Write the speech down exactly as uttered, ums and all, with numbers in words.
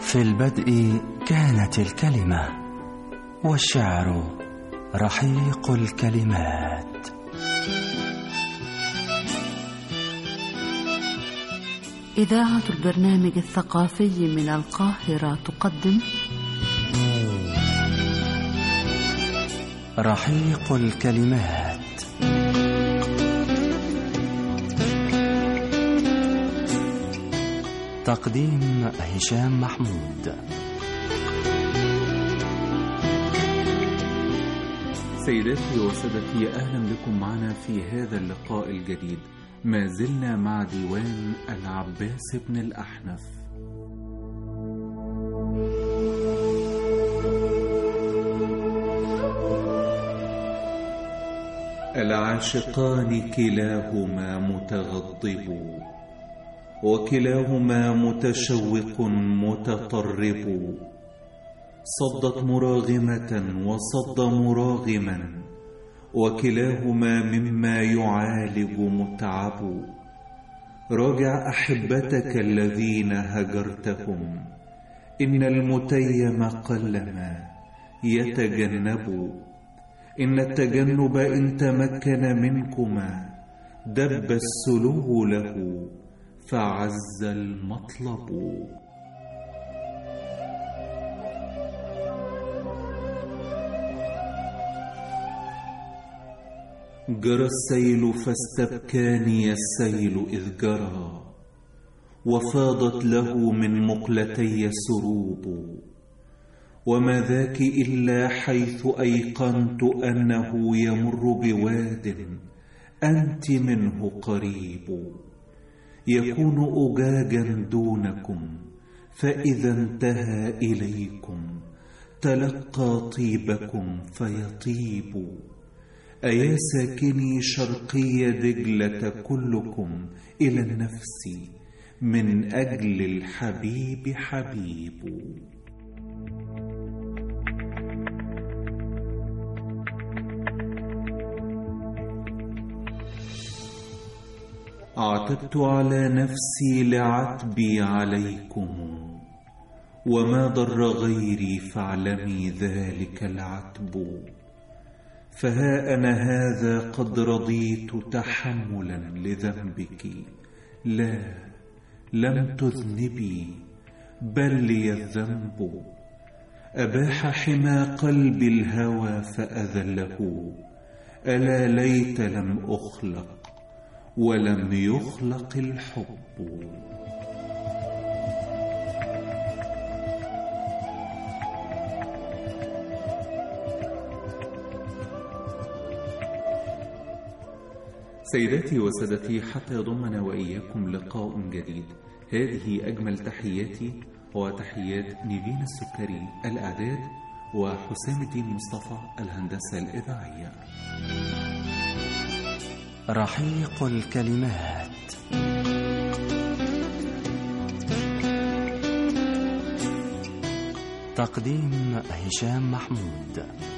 في البدء كانت الكلمة، والشعر رحيق الكلمات. إذاعة البرنامج الثقافي من القاهرة تقدم رحيق الكلمات. تقديم هشام محمود. سيداتي وسادتي، أهلا بكم معنا في هذا اللقاء الجديد. ما زلنا مع ديوان العباس بن الأحنف. العاشقان كلاهما متغضب، وكلاهما متشوق متطرب. صدت مراغمة وصد مراغما، وكلاهما مما يعالج متعب. راجع أحبتك الذين هجرتهم، إن المتيم قلما يتجنب. إن التجنب إن تمكن منكما، دب السلو له فعز المطلب. جرى السيل فاستبكاني السيل إذ جرى، وفاضت له من مقلتي سروب. وما ذاك إلا حيث أيقنت أنه يمر بواد أنت منه قريب. يكون أجاجا دونكم، فإذا انتهى إليكم تلقى طيبكم فيطيب. أيا ساكني شرقي دجلة كلكم إلى النفس، من أجل الحبيب حبيب. عتبت على نفسي لعتبي عليكم، وما ضر غيري فاعلمي ذلك العتب. فها أنا هذا قد رضيت تحملا لذنبك، لا لم تذنبي بل لي الذنب. أباح حمى قلبي الهوى فأذله، ألا ليت لم أخلق ولم يخلق الحب. سيداتي وسادتي، حتى يضمنا وإياكم لقاء جديد، هذه أجمل تحياتي وتحيات نيفين السكري الإعداد، وحسام الدين مصطفى الهندسة الإذاعية. رحيق الكلمات. تقديم هشام محمود.